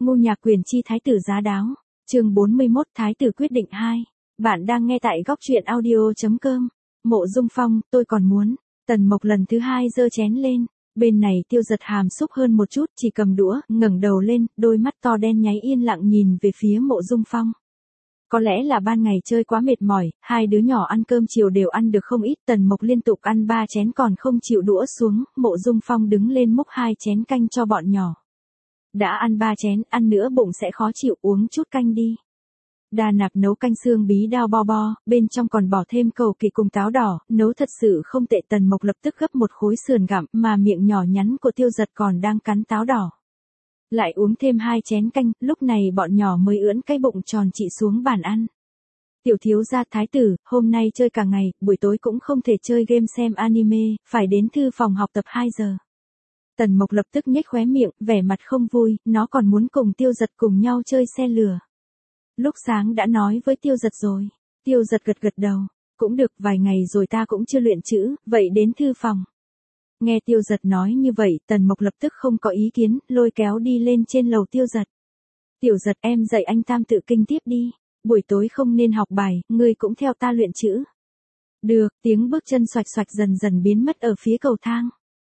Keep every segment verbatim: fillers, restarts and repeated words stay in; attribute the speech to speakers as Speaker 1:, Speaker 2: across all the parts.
Speaker 1: Ngô Nhạc Quyền chi thái tử giá đáo. Chương bốn mươi mốt Thái tử quyết định hai. Bạn đang nghe tại góc truyện audio chấm com. Mộ Dung Phong, tôi còn muốn. Tần Mộc lần thứ hai giơ chén lên. Bên này Tiêu Giật hàm xúc hơn một chút, chỉ cầm đũa, ngẩng đầu lên, đôi mắt to đen nháy yên lặng nhìn về phía Mộ Dung Phong. Có lẽ là ban ngày chơi quá mệt mỏi, hai đứa nhỏ ăn cơm chiều đều ăn được không ít, Tần Mộc liên tục ăn ba chén còn không chịu đũa xuống, Mộ Dung Phong đứng lên múc hai chén canh cho bọn nhỏ. Đã ăn ba chén, ăn nữa bụng sẽ khó chịu, uống chút canh đi. Đa Nạp nấu canh xương bí đao bo bo, bên trong còn bỏ thêm cầu kỳ cùng táo đỏ, nấu thật sự không tệ. Tần Mộc lập tức gấp một khối sườn gặm, mà miệng nhỏ nhắn của Tiêu Giật còn đang cắn táo đỏ. Lại uống thêm hai chén canh, lúc này bọn nhỏ mới ưỡn cái bụng tròn trị xuống bàn ăn. Tiểu thiếu gia thái tử, hôm nay chơi cả ngày, buổi tối cũng không thể chơi game xem anime, phải đến thư phòng học tập hai giờ. Tần Mộc lập tức nhếch khóe miệng, vẻ mặt không vui, nó còn muốn cùng Tiêu Giật cùng nhau chơi xe lửa. Lúc sáng đã nói với Tiêu Giật rồi. Tiêu Giật gật gật đầu. Cũng được, vài ngày rồi ta cũng chưa luyện chữ, vậy đến thư phòng. Nghe Tiêu Giật nói như vậy, Tần Mộc lập tức không có ý kiến, lôi kéo đi lên trên lầu Tiêu Giật. Tiểu Giật, em dạy anh tam tự kinh tiếp đi. Buổi tối không nên học bài, ngươi cũng theo ta luyện chữ. Được, tiếng bước chân xoạch xoạch dần dần biến mất ở phía cầu thang.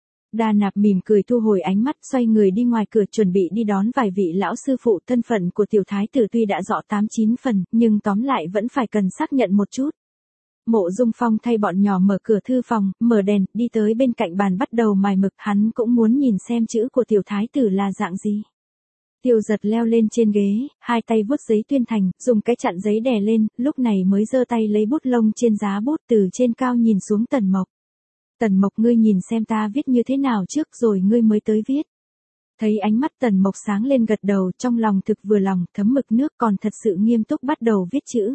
Speaker 1: Đa Nạp mỉm cười thu hồi ánh mắt, xoay người đi ngoài cửa chuẩn bị đi đón vài vị lão sư phụ. Thân phận của tiểu thái tử tuy đã rõ tám chín phần, nhưng tóm lại vẫn phải cần xác nhận một chút. Mộ Dung Phong thay bọn nhỏ mở cửa thư phòng, mở đèn, đi tới bên cạnh bàn bắt đầu mài mực, hắn cũng muốn nhìn xem chữ của tiểu thái tử là dạng gì. Tiêu Giật leo lên trên ghế, hai tay vuốt giấy tuyên thành, dùng cái chặn giấy đè lên, lúc này mới giơ tay lấy bút lông trên giá bút từ trên cao nhìn xuống Tần Mộc. Tần Mộc, ngươi nhìn xem ta viết như thế nào trước rồi ngươi mới tới viết. Thấy ánh mắt Tần Mộc sáng lên gật đầu, trong lòng thực vừa lòng, thấm mực nước còn thật sự nghiêm túc bắt đầu viết chữ.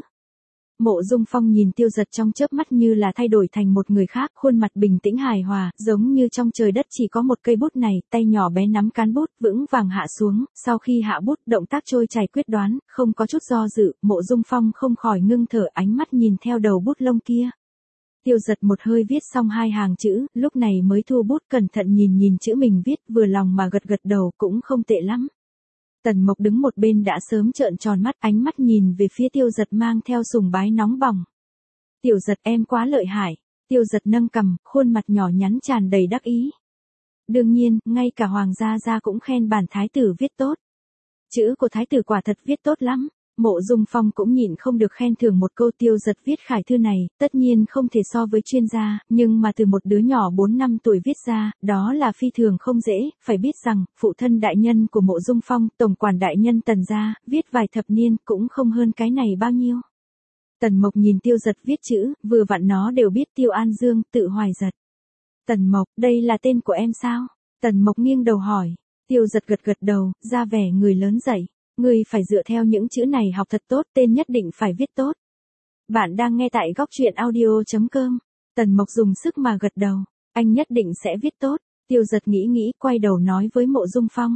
Speaker 1: Mộ Dung Phong nhìn Tiêu Giật trong chớp mắt như là thay đổi thành một người khác, khuôn mặt bình tĩnh hài hòa, giống như trong trời đất chỉ có một cây bút này, tay nhỏ bé nắm cán bút, vững vàng hạ xuống, sau khi hạ bút, động tác trôi chảy quyết đoán, không có chút do dự, Mộ Dung Phong không khỏi ngưng thở, ánh mắt nhìn theo đầu bút lông kia. Tiêu Giật một hơi viết xong hai hàng chữ, lúc này mới thu bút cẩn thận nhìn nhìn chữ mình viết, vừa lòng mà gật gật đầu, cũng không tệ lắm. Tần Mộc đứng một bên đã sớm trợn tròn mắt, ánh mắt nhìn về phía Tiêu Giật mang theo sùng bái nóng bỏng. Tiểu Giật, em quá lợi hại. Tiêu Giật nâng cằm, khuôn mặt nhỏ nhắn tràn đầy đắc ý. Đương nhiên, ngay cả Hoàng gia gia cũng khen bản thái tử viết tốt. Chữ của thái tử quả thật viết tốt lắm. Mộ Dung Phong cũng nhịn không được khen thưởng một câu. Tiêu Giật viết khải thư này, tất nhiên không thể so với chuyên gia, nhưng mà từ một đứa nhỏ bốn năm tuổi viết ra, đó là phi thường không dễ, phải biết rằng, phụ thân đại nhân của Mộ Dung Phong, tổng quản đại nhân Tần gia, viết vài thập niên cũng không hơn cái này bao nhiêu. Tần Mộc nhìn Tiêu Giật viết chữ, vừa vặn nó đều biết Tiêu An Dương, tự Hoài Giật. Tần Mộc, đây là tên của em sao? Tần Mộc nghiêng đầu hỏi. Tiêu Giật gật gật đầu, ra vẻ người lớn dạy. Ngươi phải dựa theo những chữ này học thật tốt, tên nhất định phải viết tốt. Bạn đang nghe tại góc truyện audio chấm com. Tần Mộc dùng sức mà gật đầu. Anh nhất định sẽ viết tốt. Tiêu Giật nghĩ nghĩ, quay đầu nói với Mộ Dung Phong.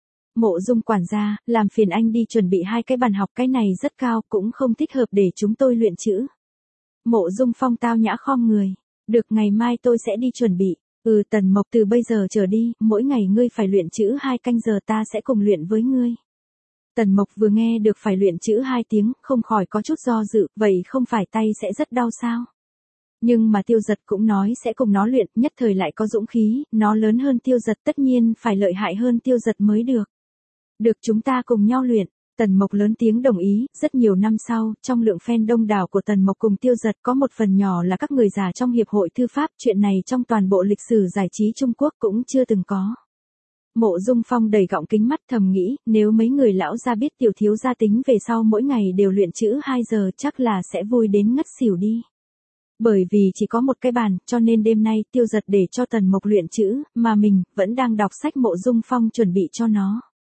Speaker 1: Mộ Dung quản gia, làm phiền anh đi chuẩn bị hai cái bàn học, cái này rất cao, cũng không thích hợp để chúng tôi luyện chữ. Mộ Dung Phong tao nhã khom người. Được, ngày mai tôi sẽ đi chuẩn bị. Ừ, Tần Mộc, từ bây giờ trở đi, mỗi ngày ngươi phải luyện chữ hai canh giờ, ta sẽ cùng luyện với ngươi. Tần Mộc vừa nghe được phải luyện chữ hai tiếng, không khỏi có chút do dự, vậy không phải tay sẽ rất đau sao? Nhưng mà Tiêu Giật cũng nói sẽ cùng nó luyện, nhất thời lại có dũng khí, nó lớn hơn Tiêu Giật tất nhiên phải lợi hại hơn Tiêu Giật mới được. Được, chúng ta cùng nhau luyện. Tần Mộc lớn tiếng đồng ý. Rất nhiều năm sau, trong lượng fan đông đảo của Tần Mộc cùng Tiêu Giật có một phần nhỏ là các người già trong hiệp hội thư pháp, chuyện này trong toàn bộ lịch sử giải trí Trung Quốc cũng chưa từng có. Mộ Dung Phong đầy gọng kính mắt thầm nghĩ, nếu mấy người lão gia biết tiểu thiếu gia tính về sau mỗi ngày đều luyện chữ hai giờ chắc là sẽ vui đến ngất xỉu đi. Bởi vì chỉ có một cái bàn, cho nên đêm nay Tiêu Giật để cho Tần Mộc luyện chữ, mà mình vẫn đang đọc sách Mộ Dung Phong chuẩn bị cho nó.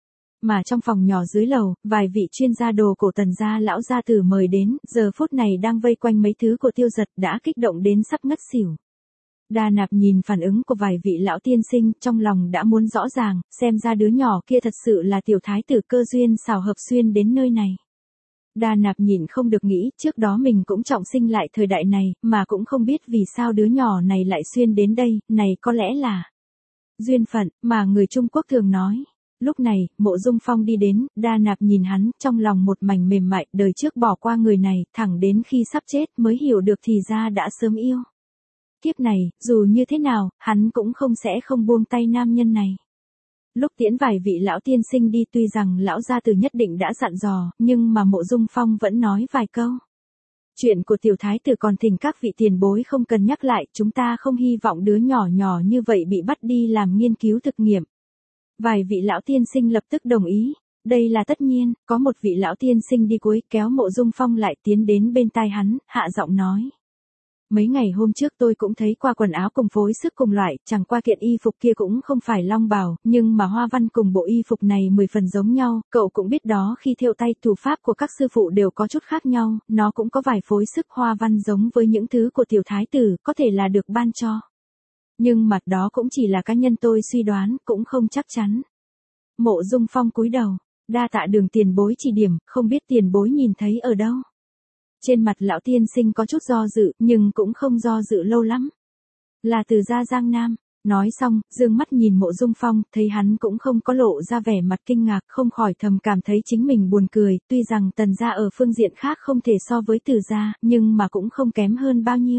Speaker 1: Mà trong phòng nhỏ dưới lầu, vài vị chuyên gia đồ cổ Tần gia lão gia tử mời đến, giờ phút này đang vây quanh mấy thứ của Tiêu Giật, đã kích động đến sắp ngất xỉu. Đa Nạp nhìn phản ứng của vài vị lão tiên sinh, trong lòng đã muốn rõ ràng, xem ra đứa nhỏ kia thật sự là tiểu thái tử cơ duyên xảo hợp xuyên đến nơi này. Đa Nạp nhìn không được nghĩ, trước đó mình cũng trọng sinh lại thời đại này, mà cũng không biết vì sao đứa nhỏ này lại xuyên đến đây, này có lẽ là duyên phận, mà người Trung Quốc thường nói. Lúc này, Mộ Dung Phong đi đến, Đa Nạp nhìn hắn, trong lòng một mảnh mềm mại, đời trước bỏ qua người này, thẳng đến khi sắp chết mới hiểu được thì ra đã sớm yêu. Kiếp này, dù như thế nào, hắn cũng không sẽ không buông tay nam nhân này. Lúc tiễn vài vị lão tiên sinh đi tuy rằng lão gia tử nhất định đã dặn dò, nhưng mà Mộ Dung Phong vẫn nói vài câu. Chuyện của tiểu thái tử còn thỉnh các vị tiền bối không cần nhắc lại, chúng ta không hy vọng đứa nhỏ nhỏ như vậy bị bắt đi làm nghiên cứu thực nghiệm. Vài vị lão tiên sinh lập tức đồng ý, đây là tất nhiên, có một vị lão tiên sinh đi cuối kéo Mộ Dung Phong lại tiến đến bên tai hắn, hạ giọng nói. Mấy ngày hôm trước tôi cũng thấy qua quần áo cùng phối sức cùng loại, chẳng qua kiện y phục kia cũng không phải long bào, nhưng mà hoa văn cùng bộ y phục này mười phần giống nhau, cậu cũng biết đó khi thêu tay thủ pháp của các sư phụ đều có chút khác nhau, nó cũng có vài phối sức hoa văn giống với những thứ của tiểu thái tử, có thể là được ban cho. Nhưng mặt đó cũng chỉ là cá nhân tôi suy đoán, cũng không chắc chắn. Mộ Dung Phong cúi đầu, đa tạ Đường tiền bối chỉ điểm, không biết tiền bối nhìn thấy ở đâu. Trên mặt lão tiên sinh có chút do dự, nhưng cũng không do dự lâu lắm. Là từ gia Giang Nam. Nói xong, dương mắt nhìn Mộ Dung Phong, thấy hắn cũng không có lộ ra vẻ mặt kinh ngạc, không khỏi thầm cảm thấy chính mình buồn cười, tuy rằng Tần gia ở phương diện khác không thể so với Từ gia, nhưng mà cũng không kém hơn bao nhiêu.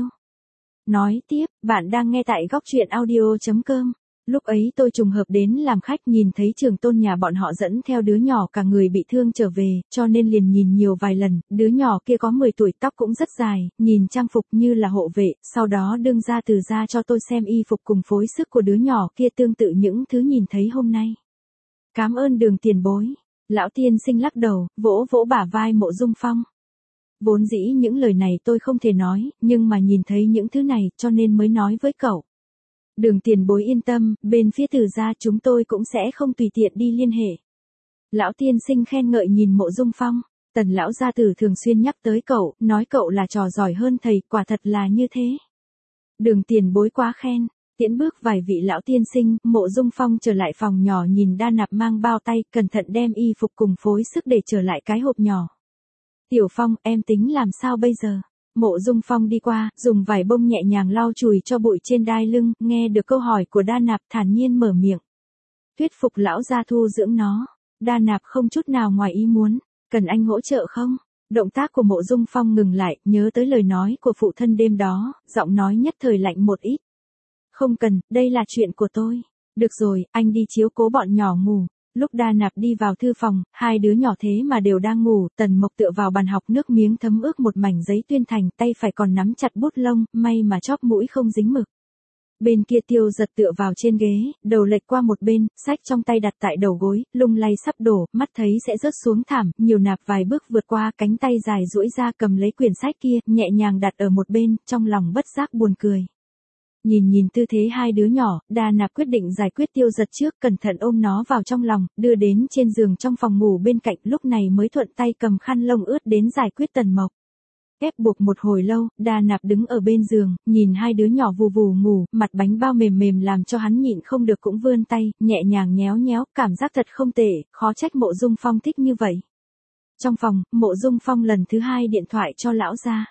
Speaker 1: Nói tiếp, bạn đang nghe tại góc truyện audio chấm com. Lúc ấy tôi trùng hợp đến làm khách, nhìn thấy Trường Tôn nhà bọn họ dẫn theo đứa nhỏ cả người bị thương trở về, cho nên liền nhìn nhiều vài lần, đứa nhỏ kia có mười tuổi, tóc cũng rất dài, nhìn trang phục như là hộ vệ, sau đó đương ra Từ ra cho tôi xem y phục cùng phối sức của đứa nhỏ kia tương tự những thứ nhìn thấy hôm nay. Cảm ơn Đường tiền bối. Lão tiên sinh lắc đầu, vỗ vỗ bả vai Mộ Dung Phong. Vốn dĩ những lời này tôi không thể nói, nhưng mà nhìn thấy những thứ này cho nên mới nói với cậu. Đường tiền bối yên tâm, bên phía Từ gia chúng tôi cũng sẽ không tùy tiện đi liên hệ. Lão tiên sinh khen ngợi nhìn Mộ Dung Phong, Tần lão gia tử thường xuyên nhắc tới cậu, nói cậu là trò giỏi hơn thầy, quả thật là như thế. Đường tiền bối quá khen, tiễn bước vài vị lão tiên sinh, Mộ Dung Phong trở lại phòng nhỏ nhìn Đa Nạp mang bao tay, cẩn thận đem y phục cùng phối sức để trở lại cái hộp nhỏ. Tiểu Phong, em tính làm sao bây giờ? Mộ Dung Phong đi qua, dùng vải bông nhẹ nhàng lau chùi cho bụi trên đai lưng, nghe được câu hỏi của Đa Nạp thản nhiên mở miệng. Thuyết phục lão gia thu dưỡng nó. Đa Nạp không chút nào ngoài ý muốn, cần anh hỗ trợ không? Động tác của Mộ Dung Phong ngừng lại, nhớ tới lời nói của phụ thân đêm đó, giọng nói nhất thời lạnh một ít. Không cần, đây là chuyện của tôi. Được rồi, anh đi chiếu cố bọn nhỏ ngủ. Lúc Đa Nạp đi vào thư phòng, hai đứa nhỏ thế mà đều đang ngủ, Tần Mộc tựa vào bàn học nước miếng thấm ướt một mảnh giấy tuyên thành, tay phải còn nắm chặt bút lông, may mà chóp mũi không dính mực. Bên kia Tiêu Giật tựa vào trên ghế, đầu lệch qua một bên, sách trong tay đặt tại đầu gối, lung lay sắp đổ, mắt thấy sẽ rớt xuống thảm, nhiều nạp vài bước vượt qua, cánh tay dài duỗi ra cầm lấy quyển sách kia, nhẹ nhàng đặt ở một bên, trong lòng bất giác buồn cười. Nhìn nhìn tư thế hai đứa nhỏ, Đa Nạp quyết định giải quyết Tiêu Giật trước, cẩn thận ôm nó vào trong lòng, đưa đến trên giường trong phòng ngủ bên cạnh, lúc này mới thuận tay cầm khăn lông ướt đến giải quyết Tần Mộc. Ép buộc một hồi lâu, Đa Nạp đứng ở bên giường, nhìn hai đứa nhỏ vù vù ngủ, mặt bánh bao mềm mềm làm cho hắn nhịn không được cũng vươn tay, nhẹ nhàng nhéo nhéo, cảm giác thật không tệ, khó trách Mộ Dung Phong thích như vậy. Trong phòng, Mộ Dung Phong lần thứ hai điện thoại cho lão gia.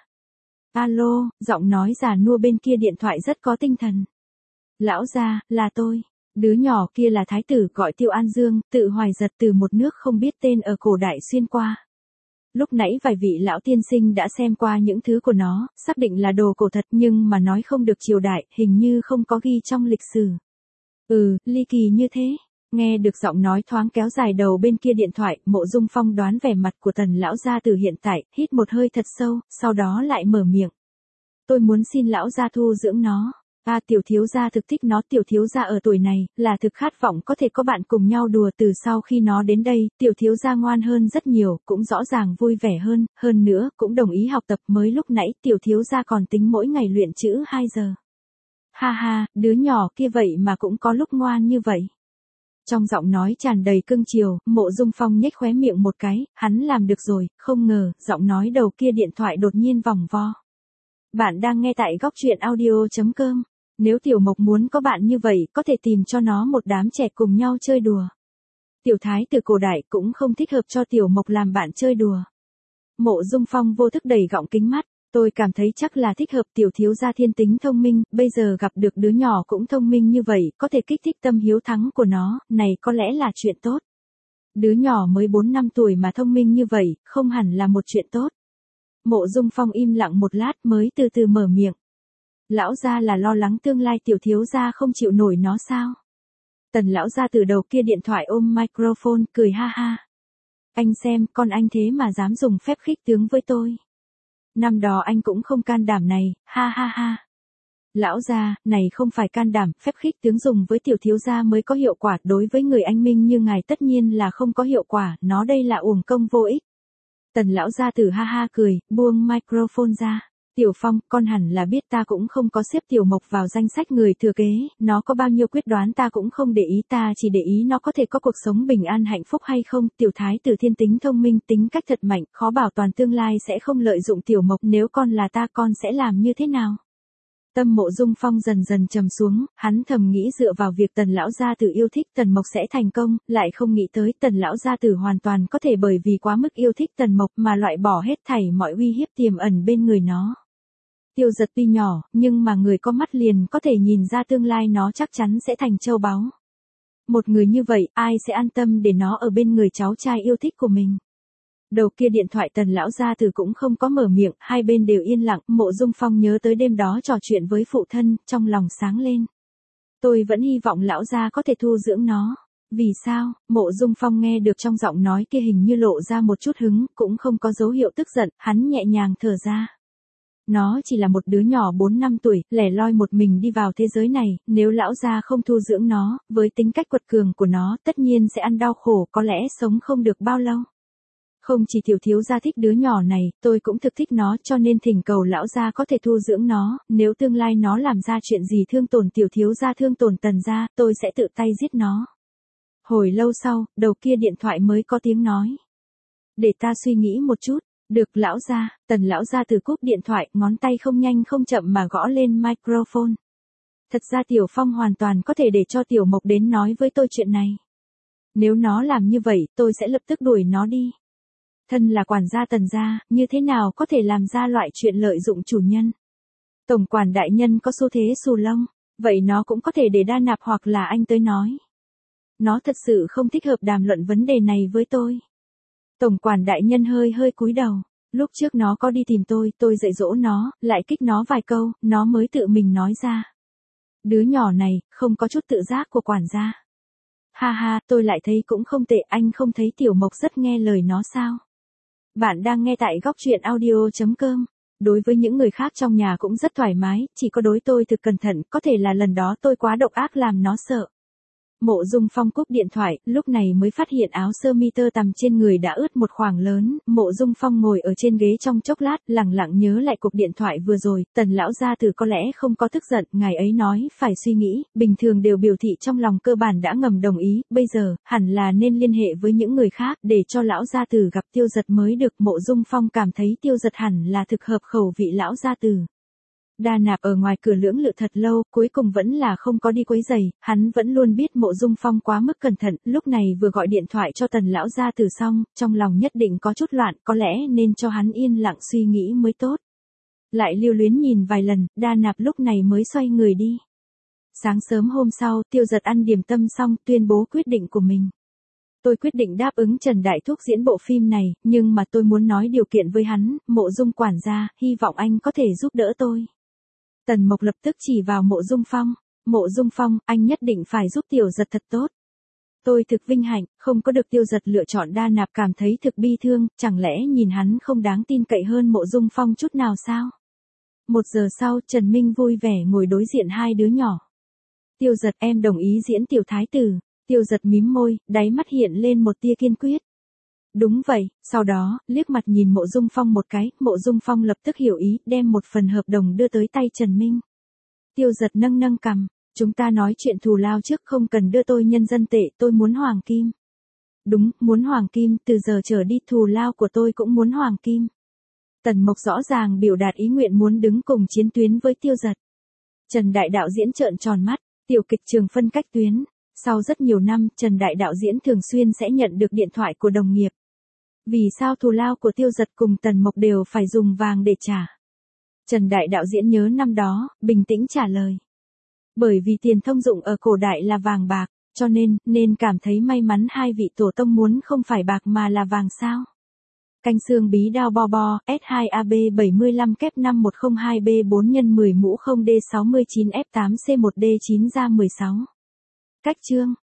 Speaker 1: Alo, giọng nói già nua bên kia điện thoại rất có tinh thần. Lão gia, là tôi. Đứa nhỏ kia là thái tử gọi Tiêu An Dương, tự hoài giật từ một nước không biết tên ở cổ đại xuyên qua. Lúc nãy vài vị lão tiên sinh đã xem qua những thứ của nó, xác định là đồ cổ thật nhưng mà nói không được triều đại, hình như không có ghi trong lịch sử. Ừ, ly kỳ như thế. Nghe được giọng nói thoáng kéo dài đầu bên kia điện thoại, Mộ Dung Phong đoán vẻ mặt của Tần lão gia từ hiện tại, hít một hơi thật sâu, sau đó lại mở miệng. Tôi muốn xin lão gia thu dưỡng nó. À, tiểu thiếu gia thực thích nó, tiểu thiếu gia ở tuổi này, là thực khát vọng có thể có bạn cùng nhau đùa. Từ sau khi nó đến đây, tiểu thiếu gia ngoan hơn rất nhiều, cũng rõ ràng vui vẻ hơn, hơn nữa, cũng đồng ý học tập. Mới lúc nãy, tiểu thiếu gia còn tính mỗi ngày luyện chữ hai giờ. Ha ha, đứa nhỏ kia vậy mà cũng có lúc ngoan như vậy. Trong giọng nói tràn đầy cưng chiều, Mộ Dung Phong nhếch khóe miệng một cái, hắn làm được rồi, không ngờ, giọng nói đầu kia điện thoại đột nhiên vòng vo. Bạn đang nghe tại góc truyện audio chấm com. Nếu Tiểu Mộc muốn có bạn như vậy, có thể tìm cho nó một đám trẻ cùng nhau chơi đùa. Tiểu thái từ cổ đại cũng không thích hợp cho Tiểu Mộc làm bạn chơi đùa. Mộ Dung Phong vô thức đẩy gọng kính mắt, Tôi cảm thấy chắc là thích hợp, tiểu thiếu gia thiên tính thông minh, bây giờ gặp được đứa nhỏ cũng thông minh như vậy, có thể kích thích tâm hiếu thắng của nó, này có lẽ là chuyện tốt. Đứa nhỏ mới bốn năm tuổi mà thông minh như vậy, không hẳn là một chuyện tốt. Mộ Dung Phong im lặng một lát mới từ từ mở miệng. Lão gia là lo lắng tương lai tiểu thiếu gia không chịu nổi nó sao? Tần lão gia từ đầu kia điện thoại ôm microphone, cười ha ha. Anh xem, con anh thế mà dám dùng phép khích tướng với tôi. Năm đó anh cũng không can đảm này, ha ha ha. Lão gia, này không phải can đảm, phép khích tướng dùng với tiểu thiếu gia mới có hiệu quả, đối với người anh minh như ngài tất nhiên là không có hiệu quả, nó đây là uổng công vô ích. Tần lão gia tử ha ha cười, buông microphone ra. Tiểu Phong, con hẳn là biết ta cũng không có xếp Tiểu Mộc vào danh sách người thừa kế, nó có bao nhiêu quyết đoán ta cũng không để ý, ta chỉ để ý nó có thể có cuộc sống bình an hạnh phúc hay không. Tiểu thái tử thiên tính thông minh, tính cách thật mạnh, khó bảo toàn tương lai sẽ không lợi dụng Tiểu Mộc, nếu con là ta con sẽ làm như thế nào? Tâm Mộ Dung Phong dần dần trầm xuống, hắn thầm nghĩ dựa vào việc Tần lão gia tử yêu thích Tần Mộc sẽ thành công, lại không nghĩ tới Tần lão gia tử hoàn toàn có thể bởi vì quá mức yêu thích Tần Mộc mà loại bỏ hết thảy mọi uy hiếp tiềm ẩn bên người nó. Tiêu Giật tuy nhỏ, nhưng mà người có mắt liền có thể nhìn ra tương lai nó chắc chắn sẽ thành châu báu. Một người như vậy, ai sẽ an tâm để nó ở bên người cháu trai yêu thích của mình? Đầu kia điện thoại Tần lão gia tử cũng không có mở miệng, hai bên đều yên lặng. Mộ Dung Phong nhớ tới đêm đó trò chuyện với phụ thân, trong lòng sáng lên. Tôi vẫn hy vọng lão gia có thể thu dưỡng nó. Vì sao? Mộ Dung Phong nghe được trong giọng nói kia hình như lộ ra một chút hứng, cũng không có dấu hiệu tức giận, hắn nhẹ nhàng thở ra. Nó chỉ là một đứa nhỏ bốn năm tuổi, lẻ loi một mình đi vào thế giới này, nếu lão gia không thu dưỡng nó, với tính cách quật cường của nó, tất nhiên sẽ ăn đau khổ, có lẽ sống không được bao lâu. Không chỉ tiểu thiếu gia thích đứa nhỏ này, tôi cũng thực thích nó, cho nên thỉnh cầu lão gia có thể thu dưỡng nó, nếu tương lai nó làm ra chuyện gì thương tổn tiểu thiếu gia thương tổn Tần gia, tôi sẽ tự tay giết nó. Hồi lâu sau, đầu kia điện thoại mới có tiếng nói. Để ta suy nghĩ một chút. Được lão gia. Tần lão gia từ cúp điện thoại, ngón tay không nhanh không chậm mà gõ lên microphone. Thật ra Tiểu Phong hoàn toàn có thể để cho Tiểu Mộc đến nói với tôi chuyện này. Nếu nó làm như vậy, tôi sẽ lập tức đuổi nó đi. Thân là quản gia Tần gia, như thế nào có thể làm ra loại chuyện lợi dụng chủ nhân? Tổng quản đại nhân có xu thế xù lông, vậy nó cũng có thể để Đa Nạp hoặc là anh tới nói. Nó thật sự không thích hợp đàm luận vấn đề này với tôi. Tổng quản đại nhân hơi hơi cúi đầu, lúc trước nó có đi tìm tôi, tôi dạy dỗ nó, lại kích nó vài câu, nó mới tự mình nói ra. Đứa nhỏ này, không có chút tự giác của quản gia. Ha ha, tôi lại thấy cũng không tệ, anh không thấy Tiểu Mộc rất nghe lời nó sao? Bạn đang nghe tại góc truyện audio chấm com. Đối với những người khác trong nhà cũng rất thoải mái, chỉ có đối tôi thực cẩn thận, có thể là lần đó tôi quá độc ác làm nó sợ. Mộ Dung Phong cúp điện thoại, lúc này mới phát hiện áo sơ mi tơ tằm trên người đã ướt một khoảng lớn. Mộ Dung Phong ngồi ở trên ghế trong chốc lát, lẳng lặng nhớ lại cuộc điện thoại vừa rồi. Tần lão gia tử có lẽ không có tức giận, ngài ấy nói phải suy nghĩ, bình thường đều biểu thị trong lòng cơ bản đã ngầm đồng ý. Bây giờ hẳn là nên liên hệ với những người khác để cho lão gia tử gặp Tiêu Giật mới được. Mộ Dung Phong cảm thấy Tiêu Giật hẳn là thực hợp khẩu vị lão gia tử. Đa Nạp ở ngoài cửa lưỡng lự thật lâu, cuối cùng vẫn là không có đi quấy giày, hắn vẫn luôn biết Mộ Dung Phong quá mức cẩn thận, lúc này vừa gọi điện thoại cho Tần lão gia tử xong, trong lòng nhất định có chút loạn, có lẽ nên cho hắn yên lặng suy nghĩ mới tốt. Lại lưu luyến nhìn vài lần, Đa Nạp lúc này mới xoay người đi. Sáng sớm hôm sau, Tiêu Giật ăn điểm tâm xong, tuyên bố quyết định của mình. Tôi quyết định đáp ứng Trần Đại Thúc diễn bộ phim này, nhưng mà tôi muốn nói điều kiện với hắn, Mộ Dung quản gia, hy vọng anh có thể giúp đỡ tôi. Tần Mộc lập tức chỉ vào Mộ Dung Phong. Mộ Dung Phong, anh nhất định phải giúp Tiểu Giật thật tốt. Tôi thực vinh hạnh, không có được Tiêu Giật lựa chọn. Đa Nạp cảm thấy thực bi thương, chẳng lẽ nhìn hắn không đáng tin cậy hơn Mộ Dung Phong chút nào sao? Một giờ sau, Trần Minh vui vẻ ngồi đối diện hai đứa nhỏ. Tiêu Giật, em đồng ý diễn Tiểu Thái Tử. Tiêu Giật mím môi, đáy mắt hiện lên một tia kiên quyết. Đúng vậy, sau đó, liếc mặt nhìn Mộ Dung Phong một cái, Mộ Dung Phong lập tức hiểu ý, đem một phần hợp đồng đưa tới tay Trần Minh. Tiêu Giật nâng nâng cằm, chúng ta nói chuyện thù lao trước, không cần đưa tôi nhân dân tệ, tôi muốn hoàng kim. Đúng, muốn hoàng kim, từ giờ trở đi thù lao của tôi cũng muốn hoàng kim. Tần Mộc rõ ràng biểu đạt ý nguyện muốn đứng cùng chiến tuyến với Tiêu Giật. Trần Đại đạo diễn trợn tròn mắt, tiểu kịch trường phân cách tuyến. Sau rất nhiều năm, Trần Đại đạo diễn thường xuyên sẽ nhận được điện thoại của đồng nghiệp. Vì sao thù lao của Tiêu Giật cùng Tần Mộc đều phải dùng vàng để trả? Trần Đại đạo diễn nhớ năm đó, bình tĩnh trả lời. Bởi vì tiền thông dụng ở cổ đại là vàng bạc, cho nên, nên cảm thấy may mắn hai vị tổ tông muốn không phải bạc mà là vàng sao. Canh xương bí đao bo bo, S hai A B bảy mươi lăm kép năm một không hai B bốn nhân mười mũ không D sáu mươi chín F tám C một D chín ra mười sáu. Cách chương